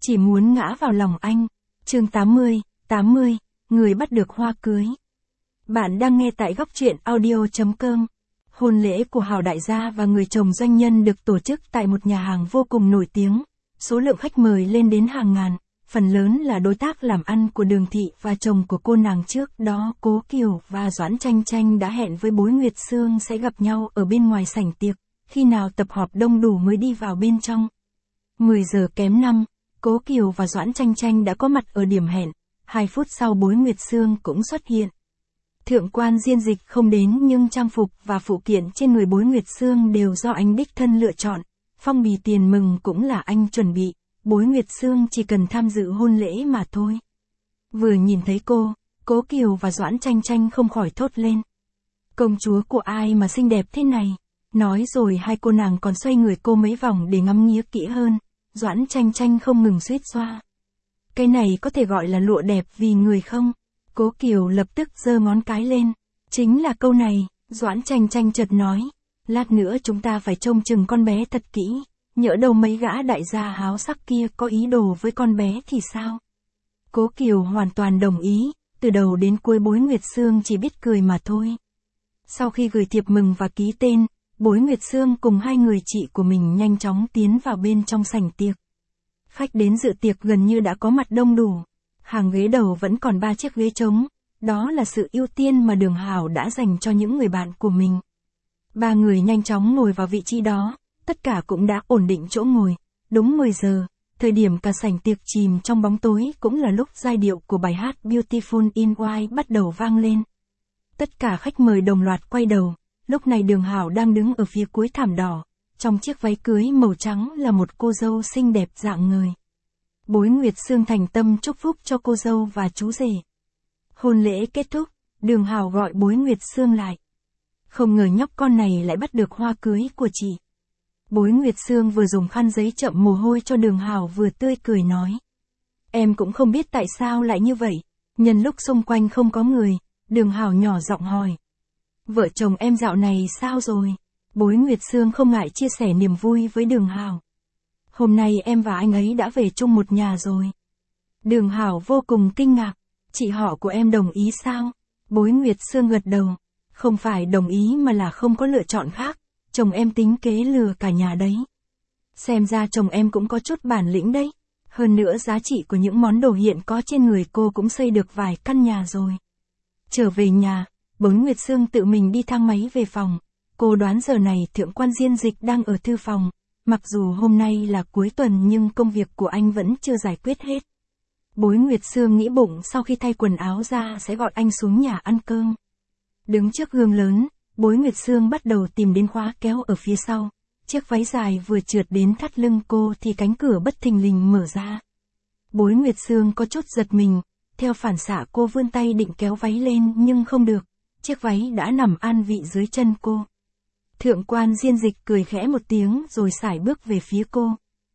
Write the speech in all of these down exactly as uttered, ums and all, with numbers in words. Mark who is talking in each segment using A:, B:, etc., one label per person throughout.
A: chỉ muốn ngã vào lòng anh. Chương tám mươi, tám mươi, người bắt được hoa cưới. Bạn đang nghe tại góc truyện audio chấm com. Hôn lễ của Hào đại gia và người chồng doanh nhân được tổ chức tại một nhà hàng vô cùng nổi tiếng. Số lượng khách mời lên đến hàng ngàn, phần lớn là đối tác làm ăn của Đường Thị và chồng của cô nàng trước đó. Cố Kiều và Doãn Chanh Chanh đã hẹn với Bối Nguyệt Sương sẽ gặp nhau ở bên ngoài sảnh tiệc, khi nào tập họp đông đủ mới đi vào bên trong. mười giờ kém năm, Cố Kiều và Doãn Chanh Chanh đã có mặt ở điểm hẹn, hai phút sau Bối Nguyệt Sương cũng xuất hiện. Thượng quan Diên Dịch không đến nhưng trang phục và phụ kiện trên người Bối Nguyệt Sương đều do anh đích thân lựa chọn, phong bì tiền mừng cũng là anh chuẩn bị, Bối Nguyệt Sương chỉ cần tham dự hôn lễ mà thôi. Vừa nhìn thấy cô, Cố Kiều và Doãn Chanh Chanh không khỏi thốt lên. Công chúa của ai mà xinh đẹp thế này? Nói rồi hai cô nàng còn xoay người cô mấy vòng để ngắm nghía kỹ hơn. Doãn Chanh Chanh không ngừng suýt xoa. Cái này có thể gọi là lụa đẹp vì người không? Cố Kiều lập tức giơ ngón cái lên. Chính là câu này, Doãn Chanh Chanh chợt nói. Lát nữa chúng ta phải trông chừng con bé thật kỹ. Nhỡ đâu mấy gã đại gia háo sắc kia có ý đồ với con bé thì sao? Cố Kiều hoàn toàn đồng ý, từ đầu đến cuối Bối Nguyệt Sương chỉ biết cười mà thôi. Sau khi gửi thiệp mừng và ký tên, Bối Nguyệt Sương cùng hai người chị của mình nhanh chóng tiến vào bên trong sảnh tiệc. Khách đến dự tiệc gần như đã có mặt đông đủ. Hàng ghế đầu vẫn còn ba chiếc ghế trống, đó là sự ưu tiên mà Đường Hào đã dành cho những người bạn của mình. Ba người nhanh chóng ngồi vào vị trí đó, tất cả cũng đã ổn định chỗ ngồi. Đúng mười giờ, thời điểm cả sảnh tiệc chìm trong bóng tối cũng là lúc giai điệu của bài hát Beautiful in White bắt đầu vang lên. Tất cả khách mời đồng loạt quay đầu. Lúc này Đường Hào đang đứng ở phía cuối thảm đỏ, trong chiếc váy cưới màu trắng là một cô dâu xinh đẹp rạng ngời. Bối Nguyệt Sương thành tâm chúc phúc cho cô dâu và chú rể. Hôn lễ kết thúc, Đường Hào gọi Bối Nguyệt Sương lại. Không ngờ nhóc con này lại bắt được hoa cưới của chị. Bối Nguyệt Sương vừa dùng khăn giấy chậm mồ hôi cho Đường Hào vừa tươi cười nói. Em cũng không biết tại sao lại như vậy. Nhân lúc xung quanh không có người, Đường Hào nhỏ giọng hỏi. Vợ chồng em dạo này sao rồi? Bối Nguyệt Sương không ngại chia sẻ niềm vui với Đường Hào. Hôm nay em và anh ấy đã về chung một nhà rồi. Đường Hào vô cùng kinh ngạc. Chị họ của em đồng ý sao? Bối Nguyệt Sương gật đầu. Không phải đồng ý mà là không có lựa chọn khác. Chồng em tính kế lừa cả nhà đấy. Xem ra chồng em cũng có chút bản lĩnh đấy. Hơn nữa giá trị của những món đồ hiện có trên người cô cũng xây được vài căn nhà rồi. Trở về nhà, Bối Nguyệt Sương tự mình đi thang máy về phòng. Cô đoán giờ này Thượng quan Diên Dịch đang ở thư phòng. Mặc dù hôm nay là cuối tuần nhưng công việc của anh vẫn chưa giải quyết hết. Bối Nguyệt Sương nghĩ bụng sau khi thay quần áo ra sẽ gọi anh xuống nhà ăn cơm. Đứng trước gương lớn, Bối Nguyệt Sương bắt đầu tìm đến khóa kéo ở phía sau. Chiếc váy dài vừa trượt đến thắt lưng cô thì cánh cửa bất thình lình mở ra. Bối Nguyệt Sương có chút giật mình, theo phản xạ cô vươn tay định kéo váy lên nhưng không được. Chiếc váy đã nằm an vị dưới chân cô. Thượng quan Diên Dịch cười khẽ một tiếng rồi sải bước về phía cô.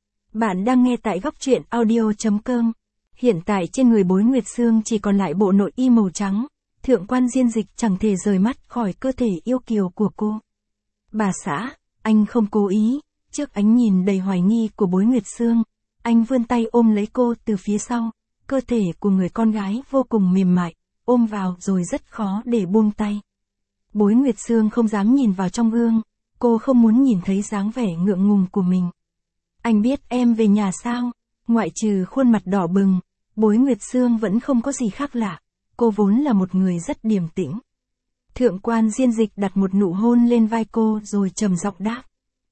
A: Bạn đang nghe tại góc truyện audio chấm com. Hiện tại trên người Bối Nguyệt Sương chỉ còn lại bộ nội y màu trắng. Thượng quan Diên Dịch chẳng thể rời mắt khỏi cơ thể yêu kiều của cô. Bà xã, anh không cố ý. Trước ánh nhìn đầy hoài nghi của Bối Nguyệt Sương, anh vươn tay ôm lấy cô từ phía sau. Cơ thể của người con gái vô cùng mềm mại, ôm vào rồi rất khó để buông tay. Bối Nguyệt Sương không dám nhìn vào trong gương, cô không muốn nhìn thấy dáng vẻ ngượng ngùng của mình. Anh biết em về nhà sao? Ngoại trừ khuôn mặt đỏ bừng, Bối Nguyệt Sương vẫn không có gì khác lạ, cô vốn là một người rất điềm tĩnh. Thượng quan Diên Dịch đặt một nụ hôn lên vai cô rồi trầm giọng đáp.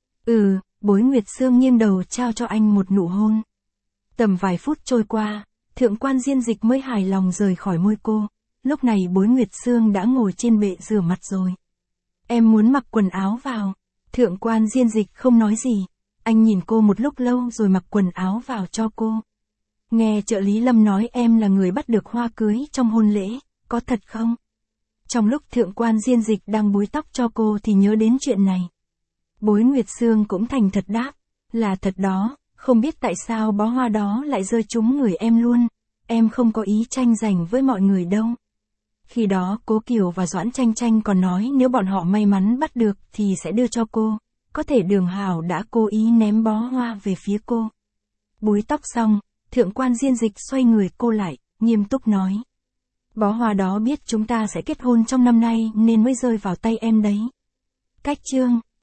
A: Ừ, Bối Nguyệt Sương nghiêng đầu trao cho anh một nụ hôn. Tầm vài phút trôi qua, Thượng quan Diên Dịch mới hài lòng rời khỏi môi cô. Lúc này Bối Nguyệt Sương đã ngồi trên bệ rửa mặt rồi. Em muốn mặc quần áo vào. Thượng quan Diên Dịch không nói gì. Anh nhìn cô một lúc lâu rồi mặc quần áo vào cho cô. Nghe trợ lý Lâm nói em là người bắt được hoa cưới trong hôn lễ, có thật không? Trong lúc Thượng quan Diên Dịch đang búi tóc cho cô thì nhớ đến chuyện này. Bối Nguyệt Sương cũng thành thật đáp. Là thật đó, không biết tại sao bó hoa đó lại rơi trúng người em luôn. Em không có ý tranh giành với mọi người đâu. Khi đó Cố Kiều và Doãn Chanh Chanh còn nói nếu bọn họ may mắn bắt được thì sẽ đưa cho cô. Có thể Đường Hào đã cố ý ném bó hoa về phía cô. Búi tóc xong, Thượng quan Diên Dịch xoay người cô lại, nghiêm túc nói. Bó hoa đó biết chúng ta sẽ kết hôn trong năm nay nên mới rơi vào tay em đấy. Cách chương